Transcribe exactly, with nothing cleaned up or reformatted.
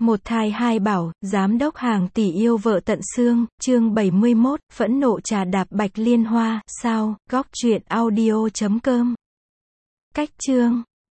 Một thai hai bảo, giám đốc hàng tỷ yêu vợ tận xương, chương bảy mươi mốt, phẫn nộ trà đạp Bạch Liên Hoa, sao, góc truyện audio chấm com. Cách chương